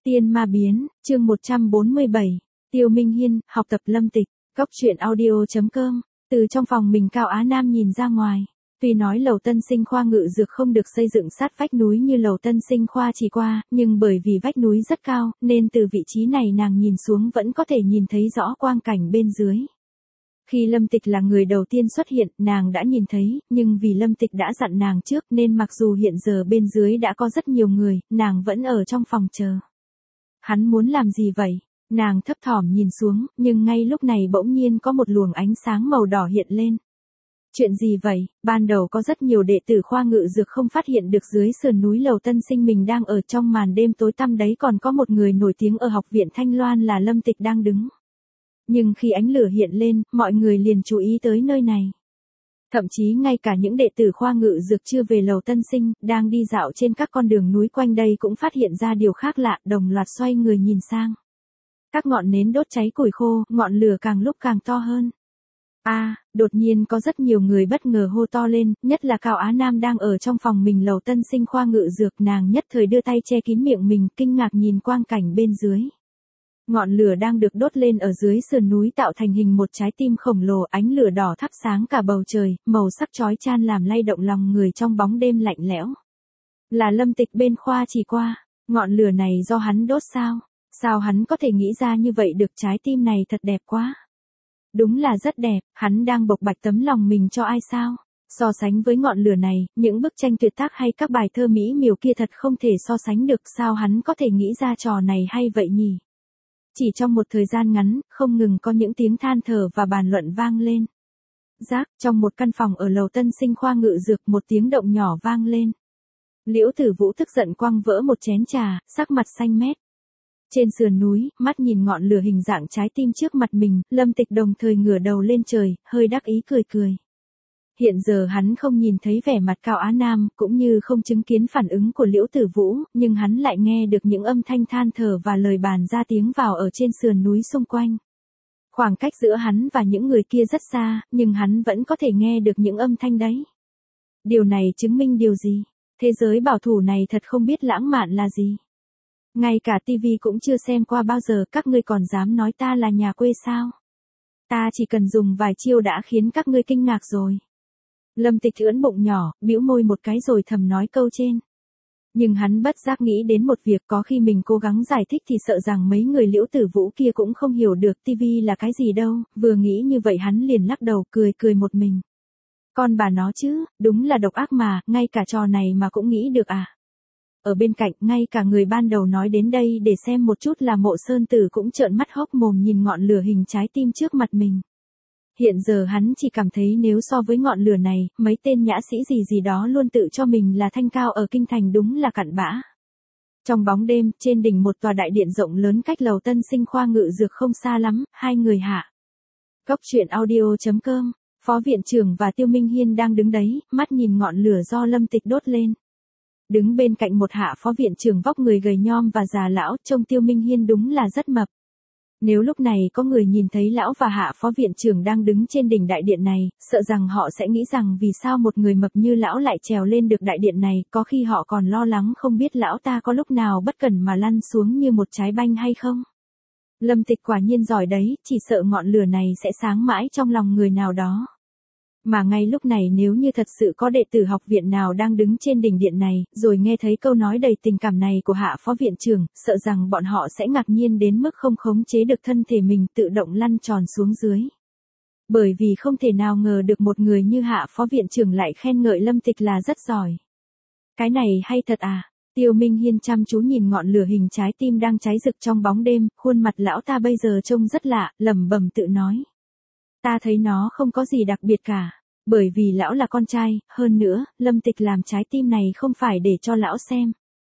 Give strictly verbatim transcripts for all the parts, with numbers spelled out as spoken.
Tiên ma biến, chương một trăm bốn mươi bảy. Tiêu Minh Hiên, học tập Lâm Tịch, góc truyện audio chấm com. Từ trong phòng mình Cao Á Nam nhìn ra ngoài. Tuy nói lầu Tân Sinh Khoa ngự dược không được xây dựng sát vách núi như lầu Tân Sinh Khoa Chỉ Qua, nhưng bởi vì vách núi rất cao, nên từ vị trí này nàng nhìn xuống vẫn có thể nhìn thấy rõ quang cảnh bên dưới. Khi Lâm Tịch là người đầu tiên xuất hiện, nàng đã nhìn thấy, nhưng vì Lâm Tịch đã dặn nàng trước nên mặc dù hiện giờ bên dưới đã có rất nhiều người, nàng vẫn ở trong phòng chờ. Hắn muốn làm gì vậy? Nàng thấp thỏm nhìn xuống, nhưng ngay lúc này bỗng nhiên có một luồng ánh sáng màu đỏ hiện lên. Chuyện gì vậy? Ban đầu có rất nhiều đệ tử khoa ngự dược không phát hiện được dưới sườn núi lầu Tân Sinh mình đang ở trong màn đêm tối tăm đấy còn có một người nổi tiếng ở học viện Thanh Loan là Lâm Tịch đang đứng. Nhưng khi ánh lửa hiện lên, mọi người liền chú ý tới nơi này. Thậm chí ngay cả những đệ tử khoa ngự dược chưa về lầu Tân Sinh, đang đi dạo trên các con đường núi quanh đây cũng phát hiện ra điều khác lạ, đồng loạt xoay người nhìn sang. Các ngọn nến đốt cháy củi khô, ngọn lửa càng lúc càng to hơn. A, à, đột nhiên có rất nhiều người bất ngờ hô to lên, nhất là Cao Á Nam đang ở trong phòng mình lầu Tân Sinh khoa ngự dược, nàng nhất thời đưa tay che kín miệng mình, kinh ngạc nhìn quang cảnh bên dưới. Ngọn lửa đang được đốt lên ở dưới sườn núi tạo thành hình một trái tim khổng lồ, ánh lửa đỏ thắp sáng cả bầu trời, màu sắc chói chan làm lay động lòng người trong bóng đêm lạnh lẽo. Là Lâm Tịch bên khoa Chỉ Qua, ngọn lửa này do hắn đốt sao? Sao hắn có thể nghĩ ra như vậy được, trái tim này thật đẹp quá. Đúng là rất đẹp, hắn đang bộc bạch tấm lòng mình cho ai sao? So sánh với ngọn lửa này, những bức tranh tuyệt tác hay các bài thơ mỹ miều kia thật không thể so sánh được, sao hắn có thể nghĩ ra trò này hay vậy nhỉ? Chỉ trong một thời gian ngắn, không ngừng có những tiếng than thở và bàn luận vang lên. Rác, trong một căn phòng ở lầu Tân Sinh khoa ngự dược, một tiếng động nhỏ vang lên. Liễu Tử Vũ tức giận quăng vỡ một chén trà, sắc mặt xanh mét. Trên sườn núi, mắt nhìn ngọn lửa hình dạng trái tim trước mặt mình, Lâm Tịch đồng thời ngửa đầu lên trời, hơi đắc ý cười cười. Hiện giờ hắn không nhìn thấy vẻ mặt Cao Á Nam, cũng như không chứng kiến phản ứng của Liễu Tử Vũ, nhưng hắn lại nghe được những âm thanh than thở và lời bàn ra tiếng vào ở trên sườn núi xung quanh. Khoảng cách giữa hắn và những người kia rất xa, nhưng hắn vẫn có thể nghe được những âm thanh đấy. Điều này chứng minh điều gì? Thế giới bảo thủ này thật không biết lãng mạn là gì. Ngay cả tivi cũng chưa xem qua bao giờ, các ngươi còn dám nói ta là nhà quê sao? Ta chỉ cần dùng vài chiêu đã khiến các ngươi kinh ngạc rồi. Lâm Tịch ưỡn bụng nhỏ, bĩu môi một cái rồi thầm nói câu trên. Nhưng hắn bất giác nghĩ đến một việc, có khi mình cố gắng giải thích thì sợ rằng mấy người Liễu Tử Vũ kia cũng không hiểu được tivi là cái gì đâu, vừa nghĩ như vậy hắn liền lắc đầu cười cười một mình. Con bà nó chứ, đúng là độc ác mà, ngay cả trò này mà cũng nghĩ được à. Ở bên cạnh, ngay cả người ban đầu nói đến đây để xem một chút là Mộ Sơn Tử cũng trợn mắt hốc mồm nhìn ngọn lửa hình trái tim trước mặt mình. Hiện giờ hắn chỉ cảm thấy nếu so với ngọn lửa này, mấy tên nhã sĩ gì gì đó luôn tự cho mình là thanh cao ở kinh thành đúng là cặn bã. Trong bóng đêm, trên đỉnh một tòa đại điện rộng lớn cách lầu Tân Sinh khoa ngự dược không xa lắm, hai người hạ. Góc truyện audio chấm com, Phó viện trưởng và Tiêu Minh Hiên đang đứng đấy, mắt nhìn ngọn lửa do Lâm Tịch đốt lên. Đứng bên cạnh một hạ phó viện trưởng vóc người gầy nhom và già lão, trông Tiêu Minh Hiên đúng là rất mập. Nếu lúc này có người nhìn thấy lão và hạ phó viện trưởng đang đứng trên đỉnh đại điện này, sợ rằng họ sẽ nghĩ rằng vì sao một người mập như lão lại trèo lên được đại điện này, có khi họ còn lo lắng không biết lão ta có lúc nào bất cẩn mà lăn xuống như một trái banh hay không. Lâm Tịch quả nhiên giỏi đấy, chỉ sợ ngọn lửa này sẽ sáng mãi trong lòng người nào đó. Mà ngay lúc này nếu như thật sự có đệ tử học viện nào đang đứng trên đỉnh điện này, rồi nghe thấy câu nói đầy tình cảm này của hạ phó viện trưởng, sợ rằng bọn họ sẽ ngạc nhiên đến mức không khống chế được thân thể mình tự động lăn tròn xuống dưới. Bởi vì không thể nào ngờ được một người như hạ phó viện trưởng lại khen ngợi Lâm Tịch là rất giỏi. Cái này hay thật à? Tiêu Minh Hiên chăm chú nhìn ngọn lửa hình trái tim đang cháy rực trong bóng đêm, khuôn mặt lão ta bây giờ trông rất lạ, lẩm bẩm tự nói. Ta thấy nó không có gì đặc biệt cả, bởi vì lão là con trai, hơn nữa, Lâm Tịch làm trái tim này không phải để cho lão xem.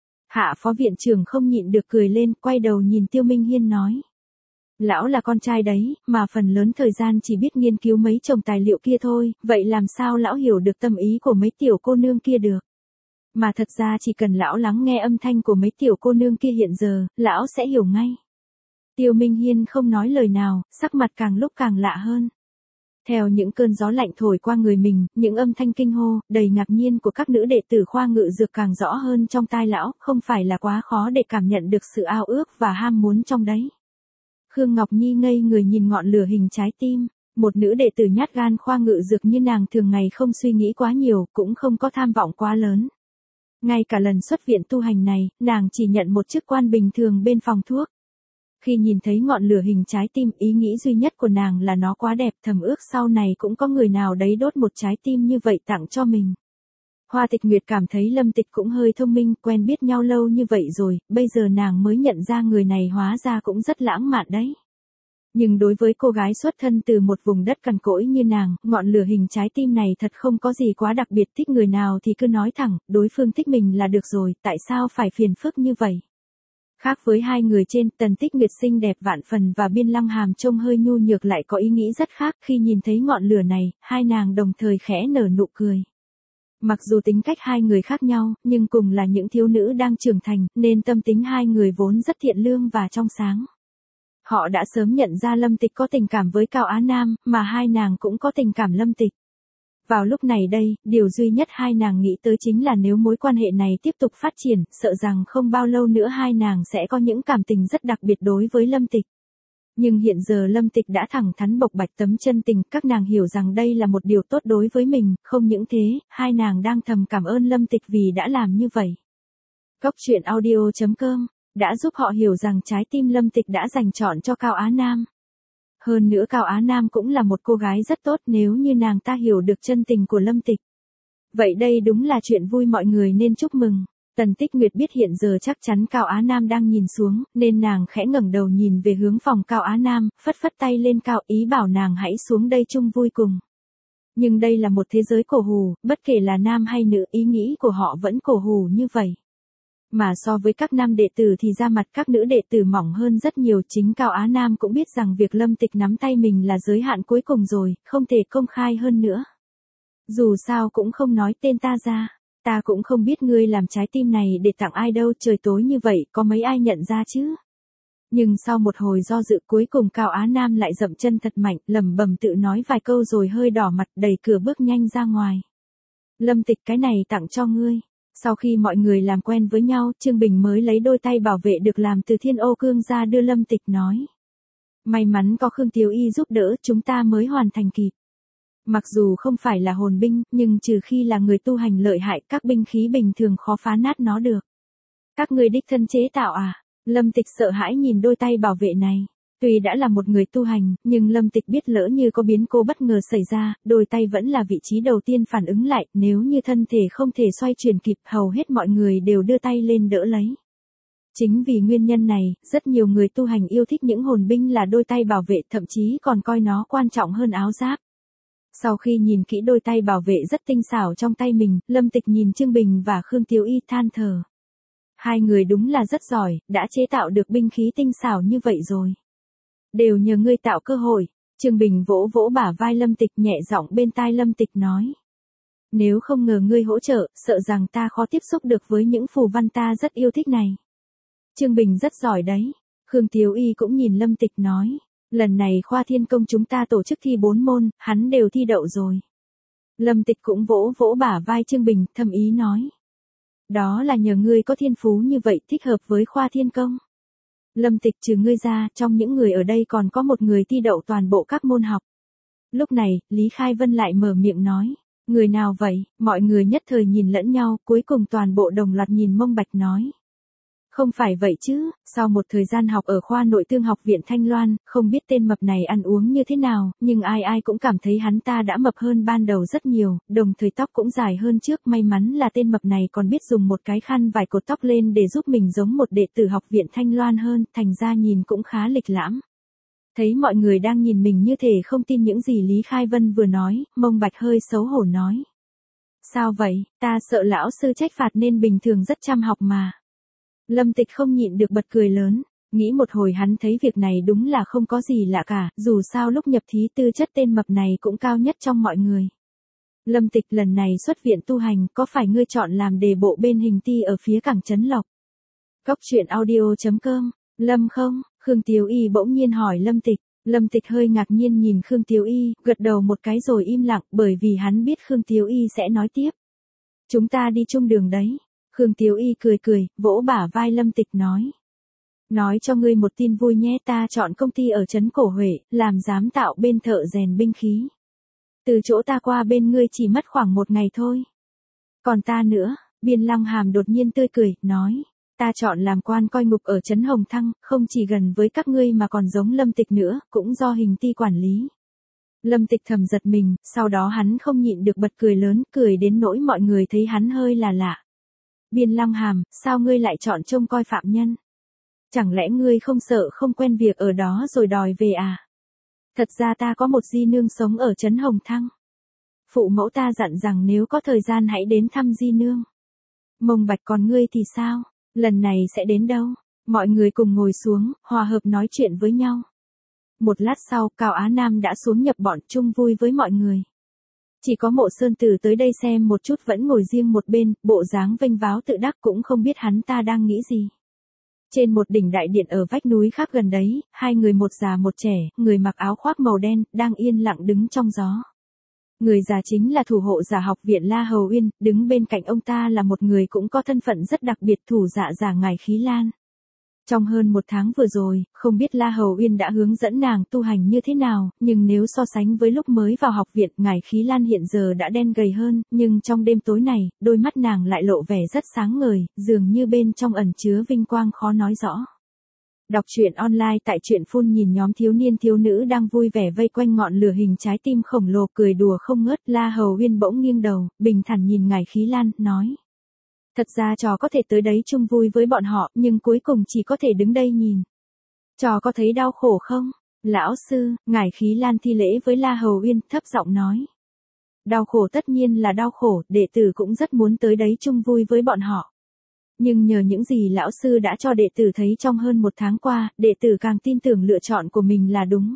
Hạ phó viện trưởng không nhịn được cười lên, quay đầu nhìn Tiêu Minh Hiên nói. Lão là con trai đấy, mà phần lớn thời gian chỉ biết nghiên cứu mấy chồng tài liệu kia thôi, vậy làm sao lão hiểu được tâm ý của mấy tiểu cô nương kia được. Mà thật ra chỉ cần lão lắng nghe âm thanh của mấy tiểu cô nương kia hiện giờ, lão sẽ hiểu ngay. Tiêu Minh Hiên không nói lời nào, sắc mặt càng lúc càng lạ hơn. Theo những cơn gió lạnh thổi qua người mình, những âm thanh kinh hô, đầy ngạc nhiên của các nữ đệ tử khoa ngự dược càng rõ hơn trong tai lão, không phải là quá khó để cảm nhận được sự ao ước và ham muốn trong đấy. Khương Ngọc Nhi ngây người nhìn ngọn lửa hình trái tim, một nữ đệ tử nhát gan khoa ngự dược như nàng thường ngày không suy nghĩ quá nhiều, cũng không có tham vọng quá lớn. Ngay cả lần xuất viện tu hành này, nàng chỉ nhận một chức quan bình thường bên phòng thuốc. Khi nhìn thấy ngọn lửa hình trái tim, ý nghĩ duy nhất của nàng là nó quá đẹp, thầm ước sau này cũng có người nào đấy đốt một trái tim như vậy tặng cho mình. Hoa Tịch Nguyệt cảm thấy Lâm Tịch cũng hơi thông minh, quen biết nhau lâu như vậy rồi, bây giờ nàng mới nhận ra người này hóa ra cũng rất lãng mạn đấy. Nhưng đối với cô gái xuất thân từ một vùng đất cằn cỗi như nàng, ngọn lửa hình trái tim này thật không có gì quá đặc biệt, thích người nào thì cứ nói thẳng, đối phương thích mình là được rồi, tại sao phải phiền phức như vậy. Khác với hai người trên, Tần Tích Nguyệt xinh đẹp vạn phần và Biên Lăng Hàm trông hơi nhu nhược lại có ý nghĩ rất khác, khi nhìn thấy ngọn lửa này, hai nàng đồng thời khẽ nở nụ cười. Mặc dù tính cách hai người khác nhau, nhưng cùng là những thiếu nữ đang trưởng thành, nên tâm tính hai người vốn rất thiện lương và trong sáng. Họ đã sớm nhận ra Lâm Tịch có tình cảm với Cao Á Nam, mà hai nàng cũng có tình cảm Lâm Tịch. Vào lúc này đây, điều duy nhất hai nàng nghĩ tới chính là nếu mối quan hệ này tiếp tục phát triển, sợ rằng không bao lâu nữa hai nàng sẽ có những cảm tình rất đặc biệt đối với Lâm Tịch. Nhưng hiện giờ Lâm Tịch đã thẳng thắn bộc bạch tấm chân tình, các nàng hiểu rằng đây là một điều tốt đối với mình, không những thế, hai nàng đang thầm cảm ơn Lâm Tịch vì đã làm như vậy. Góc truyện audio chấm com đã giúp họ hiểu rằng trái tim Lâm Tịch đã dành chọn cho Cao Á Nam. Hơn nữa Cao Á Nam cũng là một cô gái rất tốt, nếu như nàng ta hiểu được chân tình của Lâm Tịch. Vậy đây đúng là chuyện vui, mọi người nên chúc mừng. Tần Tích Nguyệt biết hiện giờ chắc chắn Cao Á Nam đang nhìn xuống, nên nàng khẽ ngẩng đầu nhìn về hướng phòng Cao Á Nam, phất phất tay lên cao, ý bảo nàng hãy xuống đây chung vui cùng. Nhưng đây là một thế giới cổ hủ, bất kể là nam hay nữ, ý nghĩ của họ vẫn cổ hủ như vậy. Mà so với các nam đệ tử thì da mặt các nữ đệ tử mỏng hơn rất nhiều, chính Cao Á Nam cũng biết rằng việc Lâm Tịch nắm tay mình là giới hạn cuối cùng rồi, không thể công khai hơn nữa. Dù sao cũng không nói tên ta ra, ta cũng không biết ngươi làm trái tim này để tặng ai đâu, trời tối như vậy có mấy ai nhận ra chứ. Nhưng sau một hồi do dự cuối cùng Cao Á Nam lại dậm chân thật mạnh, lẩm bẩm tự nói vài câu rồi hơi đỏ mặt đẩy cửa bước nhanh ra ngoài. Lâm Tịch, cái này tặng cho ngươi. Sau khi mọi người làm quen với nhau, Trương Bình mới lấy đôi tay bảo vệ được làm từ Thiên Ô Cương ra đưa Lâm Tịch, nói. May mắn có Khương Tiếu Y giúp đỡ, chúng ta mới hoàn thành kịp. Mặc dù không phải là hồn binh, nhưng trừ khi là người tu hành lợi hại, các binh khí bình thường khó phá nát nó được. Các ngươi đích thân chế tạo à? Lâm Tịch sợ hãi nhìn đôi tay bảo vệ này. Tuy đã là một người tu hành, nhưng Lâm Tịch biết lỡ như có biến cố bất ngờ xảy ra, đôi tay vẫn là vị trí đầu tiên phản ứng lại, nếu như thân thể không thể xoay chuyển kịp, hầu hết mọi người đều đưa tay lên đỡ lấy. Chính vì nguyên nhân này, rất nhiều người tu hành yêu thích những hồn binh là đôi tay bảo vệ, thậm chí còn coi nó quan trọng hơn áo giáp. Sau khi nhìn kỹ đôi tay bảo vệ rất tinh xảo trong tay mình, Lâm Tịch nhìn Trương Bình và Khương Tiếu Y than thở. Hai người đúng là rất giỏi, đã chế tạo được binh khí tinh xảo như vậy rồi. Đều nhờ ngươi tạo cơ hội. Trương Bình vỗ vỗ bả vai Lâm Tịch, nhẹ giọng bên tai Lâm Tịch nói. Nếu không ngờ ngươi hỗ trợ, sợ rằng ta khó tiếp xúc được với những phù văn ta rất yêu thích này. Trương Bình rất giỏi đấy. Khương Tiếu Y cũng nhìn Lâm Tịch nói. Lần này khoa thiên công chúng ta tổ chức thi bốn môn, hắn đều thi đậu rồi. Lâm Tịch cũng vỗ vỗ bả vai Trương Bình, thầm ý nói. Đó là nhờ ngươi có thiên phú như vậy, thích hợp với khoa thiên công. Lâm Tịch, trừ ngươi ra, trong những người ở đây còn có một người thi đậu toàn bộ các môn học. Lúc này, Lý Khai Vân lại mở miệng nói. Người nào vậy? Mọi người nhất thời nhìn lẫn nhau, cuối cùng toàn bộ đồng loạt nhìn Mông Bạch nói. Không phải vậy chứ, sau một thời gian học ở khoa nội thương học viện Thanh Loan, không biết tên mập này ăn uống như thế nào, nhưng ai ai cũng cảm thấy hắn ta đã mập hơn ban đầu rất nhiều, đồng thời tóc cũng dài hơn trước, may mắn là tên mập này còn biết dùng một cái khăn vải cột tóc lên để giúp mình giống một đệ tử học viện Thanh Loan hơn, thành ra nhìn cũng khá lịch lãm. Thấy mọi người đang nhìn mình như thể không tin những gì Lý Khai Vân vừa nói, Mông Bạch hơi xấu hổ nói. Sao vậy, ta sợ lão sư trách phạt nên bình thường rất chăm học mà. Lâm Tịch không nhịn được bật cười lớn, nghĩ một hồi hắn thấy việc này đúng là không có gì lạ cả, dù sao lúc nhập thí tư chất tên mập này cũng cao nhất trong mọi người. Lâm Tịch, lần này xuất viện tu hành, có phải ngươi chọn làm đề bộ bên hình ti ở phía cảng Trấn Lộc? Góc truyện audio chấm com, Lâm không? Khương Tiếu Y bỗng nhiên hỏi Lâm Tịch. Lâm Tịch hơi ngạc nhiên nhìn Khương Tiếu Y, gật đầu một cái rồi im lặng, bởi vì hắn biết Khương Tiếu Y sẽ nói tiếp. Chúng ta đi chung đường đấy. Khương Tiếu Y cười cười, vỗ bả vai Lâm Tịch nói. Nói cho ngươi một tin vui nhé, ta chọn công ty ở trấn Cổ Huệ, làm giám tạo bên thợ rèn binh khí. Từ chỗ ta qua bên ngươi chỉ mất khoảng một ngày thôi. Còn ta nữa, Biên Long Hàm đột nhiên tươi cười, nói. Ta chọn làm quan coi ngục ở trấn Hồng Thăng, không chỉ gần với các ngươi mà còn giống Lâm Tịch nữa, cũng do hình ty quản lý. Lâm Tịch thầm giật mình, sau đó hắn không nhịn được bật cười lớn, cười đến nỗi mọi người thấy hắn hơi là lạ. Biên Long Hàm, sao ngươi lại chọn trông coi phạm nhân? Chẳng lẽ ngươi không sợ không quen việc ở đó rồi đòi về à? Thật ra ta có một di nương sống ở trấn Hồng Thăng. Phụ mẫu ta dặn rằng nếu có thời gian hãy đến thăm di nương. Mông Bạch, còn ngươi thì sao? Lần này sẽ đến đâu? Mọi người cùng ngồi xuống, hòa hợp nói chuyện với nhau. Một lát sau, Cao Á Nam đã xuống nhập bọn chung vui với mọi người. Chỉ có Mộ Sơn Tử tới đây xem một chút vẫn ngồi riêng một bên, bộ dáng vênh váo tự đắc, cũng không biết hắn ta đang nghĩ gì. Trên một đỉnh đại điện ở vách núi khác gần đấy, hai người một già một trẻ, người mặc áo khoác màu đen, đang yên lặng đứng trong gió. Người già chính là thủ hộ giả học viện La Hầu Uyên, đứng bên cạnh ông ta là một người cũng có thân phận rất đặc biệt, thủ dạ giả Ngải Khí Lan. Trong hơn một tháng vừa rồi, không biết La Hầu Uyên đã hướng dẫn nàng tu hành như thế nào, nhưng nếu so sánh với lúc mới vào học viện, Ngải Khí Lan hiện giờ đã đen gầy hơn, nhưng trong đêm tối này, đôi mắt nàng lại lộ vẻ rất sáng ngời, dường như bên trong ẩn chứa vinh quang khó nói rõ. Đọc truyện online tại truyện phun, nhìn nhóm thiếu niên thiếu nữ đang vui vẻ vây quanh ngọn lửa hình trái tim khổng lồ cười đùa không ngớt. La Hầu Uyên bỗng nghiêng đầu, bình thản nhìn Ngải Khí Lan, nói. Thật ra trò có thể tới đấy chung vui với bọn họ, nhưng cuối cùng chỉ có thể đứng đây nhìn. Trò có thấy đau khổ không? Lão sư, Ngải Khí Lan thi lễ với La Hầu Uyên, thấp giọng nói. Đau khổ tất nhiên là đau khổ, đệ tử cũng rất muốn tới đấy chung vui với bọn họ. Nhưng nhờ những gì lão sư đã cho đệ tử thấy trong hơn một tháng qua, đệ tử càng tin tưởng lựa chọn của mình là đúng.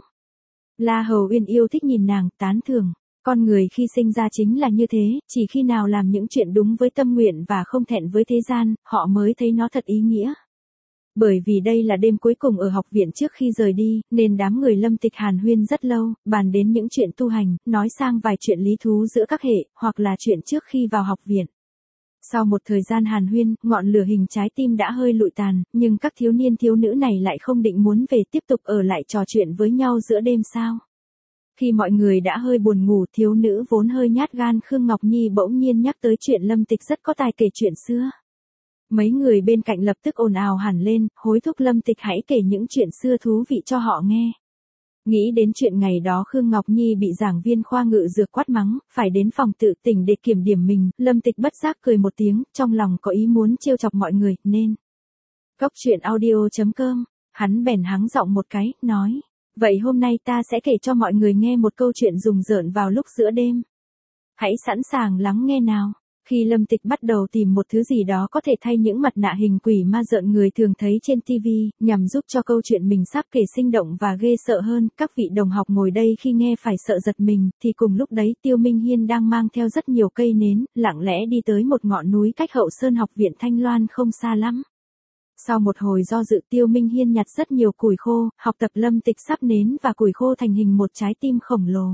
La Hầu Uyên yêu thích nhìn nàng, tán thưởng. Con người khi sinh ra chính là như thế, chỉ khi nào làm những chuyện đúng với tâm nguyện và không thẹn với thế gian, họ mới thấy nó thật ý nghĩa. Bởi vì đây là đêm cuối cùng ở học viện trước khi rời đi, nên đám người Lâm Tịch hàn huyên rất lâu, bàn đến những chuyện tu hành, nói sang vài chuyện lý thú giữa các hệ, hoặc là chuyện trước khi vào học viện. Sau một thời gian hàn huyên, ngọn lửa hình trái tim đã hơi lụi tàn, nhưng các thiếu niên thiếu nữ này lại không định muốn về tiếp tục ở lại trò chuyện với nhau giữa đêm sao. Khi mọi người đã hơi buồn ngủ, thiếu nữ vốn hơi nhát gan Khương Ngọc Nhi bỗng nhiên nhắc tới chuyện Lâm Tịch rất có tài kể chuyện xưa. Mấy người bên cạnh lập tức ồn ào hẳn lên, hối thúc Lâm Tịch hãy kể những chuyện xưa thú vị cho họ nghe. Nghĩ đến chuyện ngày đó Khương Ngọc Nhi bị giảng viên khoa ngự dược quát mắng, phải đến phòng tự tỉnh để kiểm điểm mình, Lâm Tịch bất giác cười một tiếng, trong lòng có ý muốn trêu chọc mọi người, nên. Cốc truyện audio chấm com, hắn bèn hắng giọng một cái, nói. Vậy hôm nay ta sẽ kể cho mọi người nghe một câu chuyện rùng rợn vào lúc giữa đêm. Hãy sẵn sàng lắng nghe nào. Khi Lâm Tịch bắt đầu tìm một thứ gì đó có thể thay những mặt nạ hình quỷ ma rợn người thường thấy trên ti vi, nhằm giúp cho câu chuyện mình sắp kể sinh động và ghê sợ hơn, các vị đồng học ngồi đây khi nghe phải sợ giật mình, thì cùng lúc đấy Tiêu Minh Hiên đang mang theo rất nhiều cây nến, lặng lẽ đi tới một ngọn núi cách Hậu Sơn học viện Thanh Loan không xa lắm. Sau một hồi do dự, Tiêu Minh Hiên nhặt rất nhiều củi khô, học tập Lâm Tịch sắp nến và củi khô thành hình một trái tim khổng lồ.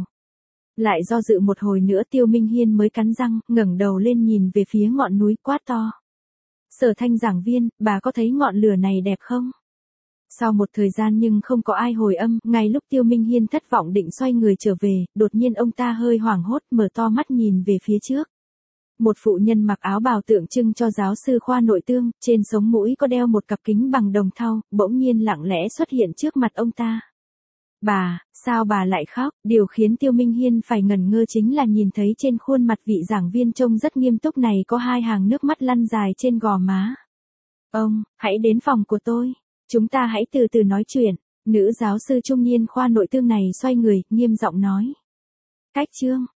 Lại do dự một hồi nữa, Tiêu Minh Hiên mới cắn răng, ngẩng đầu lên nhìn về phía ngọn núi, quát to. Sở Thanh giảng viên, bà có thấy ngọn lửa này đẹp không? Sau một thời gian nhưng không có ai hồi âm, ngay lúc Tiêu Minh Hiên thất vọng định xoay người trở về, đột nhiên ông ta hơi hoảng hốt, mở to mắt nhìn về phía trước. Một phụ nhân mặc áo bào tượng trưng cho giáo sư khoa nội tương, trên sống mũi có đeo một cặp kính bằng đồng thau, bỗng nhiên lặng lẽ xuất hiện trước mặt ông ta. Bà, sao bà lại khóc? Điều khiến Tiêu Minh Hiên phải ngẩn ngơ chính là nhìn thấy trên khuôn mặt vị giảng viên trông rất nghiêm túc này có hai hàng nước mắt lăn dài trên gò má. Ông, hãy đến phòng của tôi. Chúng ta hãy từ từ nói chuyện. Nữ giáo sư trung niên khoa nội tương này xoay người, nghiêm giọng nói. Cách chương.